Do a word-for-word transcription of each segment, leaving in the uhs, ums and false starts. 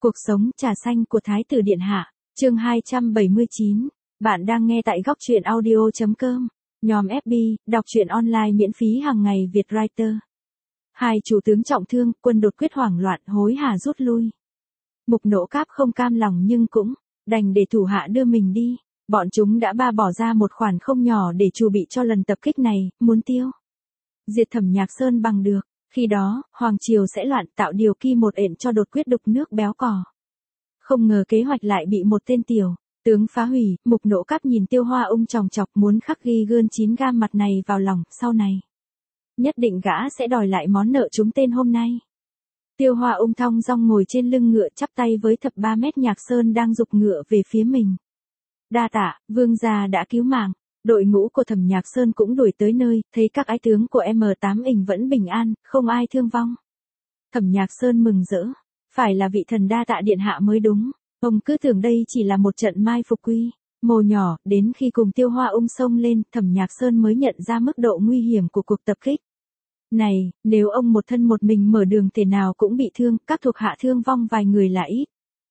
Cuộc sống trà xanh của Thái tử Điện Hạ, chương hai trăm bảy mươi chín. Bạn đang nghe tại góc truyện audio chấm com. Nhóm ép bê, đọc truyện online miễn phí hàng ngày Việt Writer. Hai chủ tướng trọng thương, quân đột quyết hoảng loạn hối hả rút lui. Mục Nỗ Cáp không cam lòng nhưng cũng đành để thủ hạ đưa mình đi. Bọn chúng đã ba bỏ ra một khoản không nhỏ để chuẩn bị cho lần tập kích này, muốn tiêu diệt Thẩm Nhạc Sơn bằng được. Khi đó, Hoàng Triều sẽ loạn, tạo điều kỳ một ện cho đột quyết đục nước béo cò. Không ngờ kế hoạch lại bị một tên tiểu tướng phá hủy. Mục Nỗ Cáp nhìn Tiêu Hoa Ung chòng chọc muốn khắc ghi gơn chín gam mặt này vào lòng, sau này nhất định gã sẽ đòi lại món nợ chúng tên hôm nay. Tiêu Hoa Ung thong dong ngồi trên lưng ngựa chắp tay với thập ba mét Nhạc Sơn đang giục ngựa về phía mình. Đa tạ, vương gia đã cứu mạng. Đội ngũ của Thẩm Nhạc Sơn cũng đuổi tới nơi, thấy các ái tướng của M tám ình vẫn bình an, không ai thương vong. Thẩm Nhạc Sơn mừng rỡ, phải là vị thần đa tạ điện hạ mới đúng, ông cứ tưởng đây chỉ là một trận mai phục quy mô nhỏ. Đến khi cùng Tiêu Hoa Ung xông lên, Thẩm Nhạc Sơn mới nhận ra mức độ nguy hiểm của cuộc tập kích này. Nếu ông một thân một mình mở đường thể nào cũng bị thương, các thuộc hạ thương vong vài người là ít.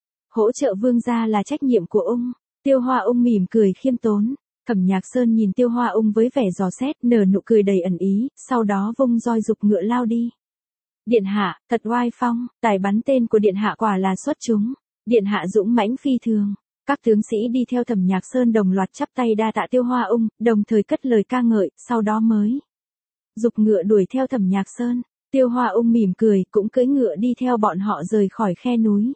Hỗ trợ vương gia là trách nhiệm của ông. Tiêu Hoa Ung mỉm cười khiêm tốn. Thẩm Nhạc Sơn nhìn Tiêu Hoa Ung với vẻ dò xét, nở nụ cười đầy ẩn ý, sau đó vung roi giục ngựa lao đi. Điện hạ, thật oai phong, tài bắn tên của điện hạ quả là xuất chúng. Điện hạ dũng mãnh phi thường. Các tướng sĩ đi theo Thẩm Nhạc Sơn đồng loạt chắp tay đa tạ Tiêu Hoa Ung, đồng thời cất lời ca ngợi, sau đó mới giục ngựa đuổi theo Thẩm Nhạc Sơn. Tiêu Hoa Ung mỉm cười, cũng cưỡi ngựa đi theo bọn họ rời khỏi khe núi.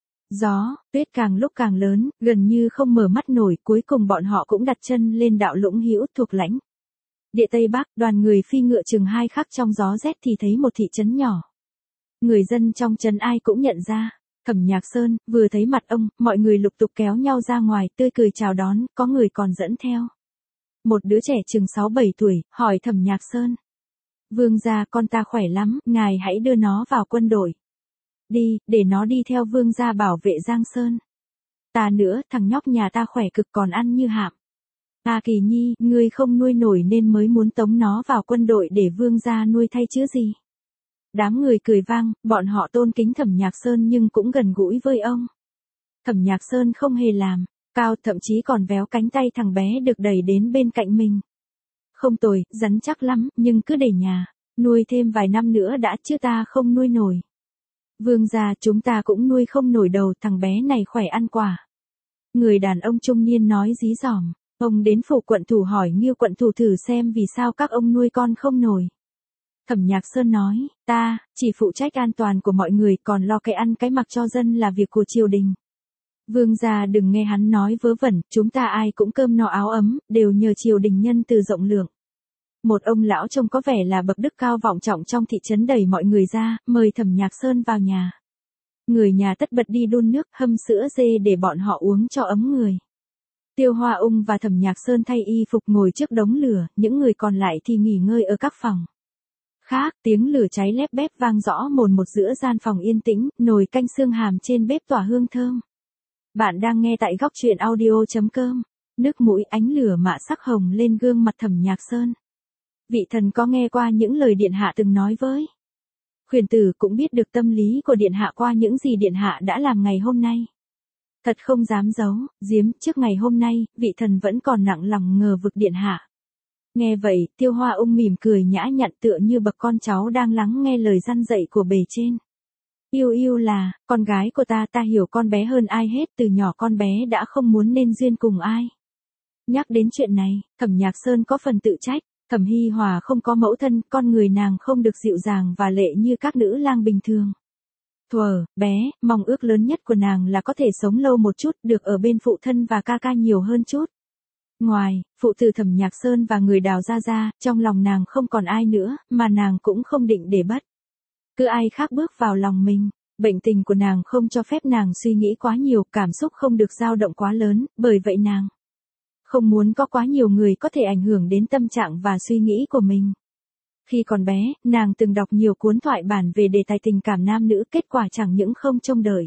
Gió, tuyết càng lúc càng lớn, gần như không mở mắt nổi, cuối cùng bọn họ cũng đặt chân lên đạo Lũng Hữu thuộc lãnh địa Tây Bắc. Đoàn người phi ngựa chừng hai khắc trong gió rét thì thấy một thị trấn nhỏ. Người dân trong trấn ai cũng nhận ra Thẩm Nhạc Sơn. Vừa thấy mặt ông, mọi người lục tục kéo nhau ra ngoài, tươi cười chào đón, có người còn dẫn theo một đứa trẻ chừng sáu bảy tuổi, hỏi Thẩm Nhạc Sơn: Vương gia, con ta khỏe lắm, ngài hãy đưa nó vào quân đội đi, để nó đi theo vương gia bảo vệ Giang Sơn. Ta nữa, thằng nhóc nhà ta khỏe cực còn ăn như hạm. A Kỳ Nhi, ngươi không nuôi nổi nên mới muốn tống nó vào quân đội để vương gia nuôi thay chứ gì. Đám người cười vang, bọn họ tôn kính Thẩm Nhạc Sơn nhưng cũng gần gũi với ông. Thẩm Nhạc Sơn không hề làm cao, thậm chí còn véo cánh tay thằng bé được đẩy đến bên cạnh mình. Không tồi, rắn chắc lắm, nhưng cứ để nhà nuôi thêm vài năm nữa đã chứ ta không nuôi nổi. Vương gia, chúng ta cũng nuôi không nổi đầu, thằng bé này khỏe ăn quả. Người đàn ông trung niên nói dí dỏm. Ông đến phủ quận thủ hỏi Ngưu quận thủ thử xem vì sao các ông nuôi con không nổi. Thẩm Nhạc Sơn nói, ta chỉ phụ trách an toàn của mọi người, còn lo cái ăn cái mặc cho dân là việc của triều đình. Vương gia đừng nghe hắn nói vớ vẩn, chúng ta ai cũng cơm no áo ấm, đều nhờ triều đình nhân từ rộng lượng. Một ông lão trông có vẻ là bậc đức cao vọng trọng trong thị trấn đẩy mọi người ra, mời Thẩm Nhạc Sơn vào nhà. Người nhà tất bật đi đun nước, hâm sữa dê để bọn họ uống cho ấm người. Tiêu Hoa Ung và Thẩm Nhạc Sơn thay y phục ngồi trước đống lửa, những người còn lại thì nghỉ ngơi ở các phòng khác. Tiếng lửa cháy lép bép vang rõ mồn một giữa gian phòng yên tĩnh, nồi canh xương hàm trên bếp tỏa hương thơm. Bạn đang nghe tại góc truyện audio chấm com. Nước mũi ánh lửa mạ sắc hồng lên gương mặt Thẩm Nhạc Sơn. Vị thần có nghe qua những lời điện hạ từng nói với khuyển tử, cũng biết được tâm lý của điện hạ qua những gì điện hạ đã làm ngày hôm nay. Thật không dám giấu, giếm, trước ngày hôm nay, vị thần vẫn còn nặng lòng ngờ vực điện hạ. Nghe vậy, Tiêu Hoa Ung mỉm cười nhã nhặn tựa như bậc con cháu đang lắng nghe lời răn dạy của bề trên. Yêu yêu là, con gái của ta, ta hiểu con bé hơn ai hết, từ nhỏ con bé đã không muốn nên duyên cùng ai. Nhắc đến chuyện này, Thẩm Nhạc Sơn có phần tự trách. Thẩm Hi Hòa không có mẫu thân, con người nàng không được dịu dàng và lệ như các nữ lang bình thường. Thuở bé, mong ước lớn nhất của nàng là có thể sống lâu một chút, được ở bên phụ thân và ca ca nhiều hơn chút. Ngoài phụ tử Thẩm Nhạc Sơn và người Đào gia gia, trong lòng nàng không còn ai nữa, mà nàng cũng không định để bất cứ ai khác bước vào lòng mình. Bệnh tình của nàng không cho phép nàng suy nghĩ quá nhiều, cảm xúc không được dao động quá lớn, bởi vậy nàng không muốn có quá nhiều người có thể ảnh hưởng đến tâm trạng và suy nghĩ của mình. Khi còn bé, nàng từng đọc nhiều cuốn thoại bản về đề tài tình cảm nam nữ, kết quả chẳng những không trông đợi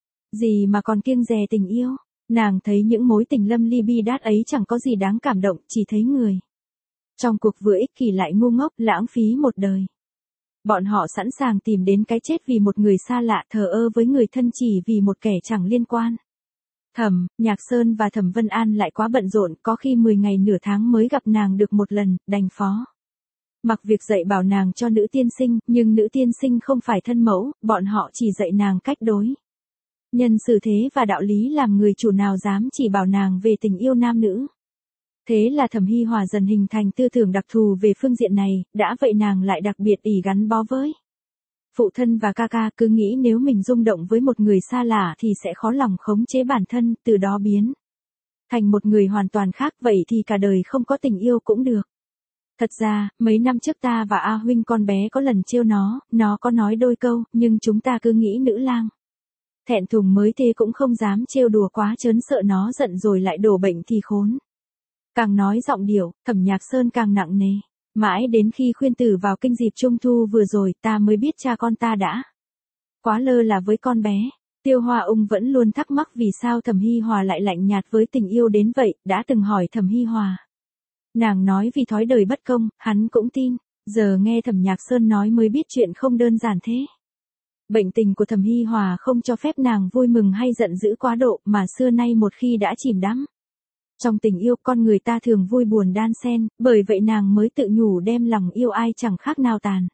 gì mà còn kiêng dè tình yêu. Nàng thấy những mối tình lâm ly bi đát ấy chẳng có gì đáng cảm động, chỉ thấy người trong cuộc vừa ích kỷ lại ngu ngốc, lãng phí một đời. Bọn họ sẵn sàng tìm đến cái chết vì một người xa lạ, thờ ơ với người thân chỉ vì một kẻ chẳng liên quan. Thẩm Nhạc Sơn và Thẩm Vân An lại quá bận rộn, có khi mười ngày nửa tháng mới gặp nàng được một lần, đành phó. Mặc việc dạy bảo nàng cho nữ tiên sinh, nhưng nữ tiên sinh không phải thân mẫu, bọn họ chỉ dạy nàng cách đối nhân xử thế và đạo lý làm người chủ, nào dám chỉ bảo nàng về tình yêu nam nữ. Thế là Thẩm Hi Hòa dần hình thành tư tưởng đặc thù về phương diện này, đã vậy nàng lại đặc biệt ỷ gắn bó với phụ thân và ca ca, cứ nghĩ nếu mình rung động với một người xa lạ thì sẽ khó lòng khống chế bản thân, từ đó biến thành một người hoàn toàn khác, vậy thì cả đời không có tình yêu cũng được. Thật ra, mấy năm trước ta và A huynh con bé có lần trêu nó, nó có nói đôi câu, nhưng chúng ta cứ nghĩ nữ lang thẹn thùng mới thế cũng không dám trêu đùa quá trớn, sợ nó giận rồi lại đổ bệnh thì khốn. Càng nói giọng điệu, Thẩm Nhạc Sơn càng nặng nề. Mãi đến khi khuyên tử vào kinh dịp trung thu vừa rồi, ta mới biết cha con ta đã quá lơ là với con bé. Tiêu Hoa Ung vẫn luôn thắc mắc vì sao Thẩm Hi Hòa lại lạnh nhạt với tình yêu đến vậy, đã từng hỏi Thẩm Hi Hòa. Nàng nói vì thói đời bất công, hắn cũng tin. Giờ nghe Thẩm Nhạc Sơn nói mới biết chuyện không đơn giản thế. Bệnh tình của Thẩm Hi Hòa không cho phép nàng vui mừng hay giận dữ quá độ, mà xưa nay một khi đã chìm đắm trong tình yêu, con người ta thường vui buồn đan xen, bởi vậy nàng mới tự nhủ đem lòng yêu ai chẳng khác nào tàn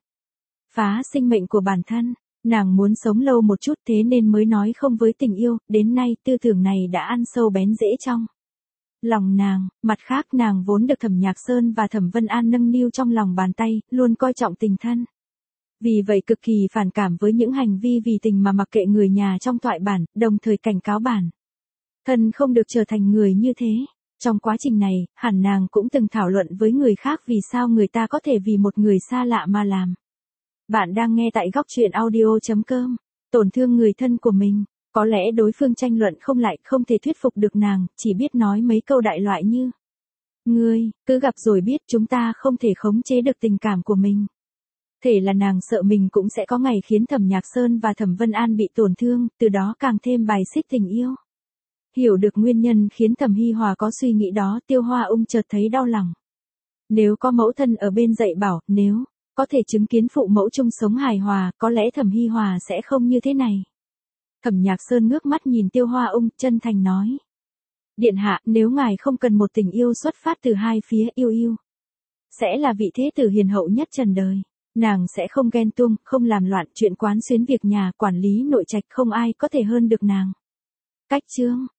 phá sinh mệnh của bản thân. Nàng muốn sống lâu một chút, thế nên mới nói không với tình yêu, đến nay tư tưởng này đã ăn sâu bén rễ trong lòng nàng. Mặt khác, nàng vốn được Thẩm Nhạc Sơn và Thẩm Vân An nâng niu trong lòng bàn tay, luôn coi trọng tình thân. Vì vậy cực kỳ phản cảm với những hành vi vì tình mà mặc kệ người nhà trong thoại bản, đồng thời cảnh cáo bản thân không được trở thành người như thế. Trong quá trình này, hẳn nàng cũng từng thảo luận với người khác vì sao người ta có thể vì một người xa lạ mà làm. Bạn đang nghe tại góc truyện audio chấm com. Tổn thương người thân của mình. Có lẽ đối phương tranh luận không lại, không thể thuyết phục được nàng, chỉ biết nói mấy câu đại loại như: Ngươi, cứ gặp rồi biết chúng ta không thể khống chế được tình cảm của mình. Thể là nàng sợ mình cũng sẽ có ngày khiến Thẩm Nhạc Sơn và Thẩm Vân An bị tổn thương, từ đó càng thêm bài xích tình yêu. Hiểu được nguyên nhân khiến Thẩm Hi Hòa có suy nghĩ đó, Tiêu Hoa Ung chợt thấy đau lòng. Nếu có mẫu thân ở bên dạy bảo, nếu có thể chứng kiến phụ mẫu chung sống hài hòa, có lẽ Thẩm Hi Hòa sẽ không như thế này. Thẩm Nhạc Sơn ngước mắt nhìn Tiêu Hoa Ung, chân thành nói: Điện hạ, nếu ngài không cần một tình yêu xuất phát từ hai phía, yêu yêu sẽ là vị thế tử hiền hậu nhất trần đời. Nàng sẽ không ghen tuông, không làm loạn, chuyện quán xuyến việc nhà, quản lý nội trạch, không ai có thể hơn được nàng. Cách chương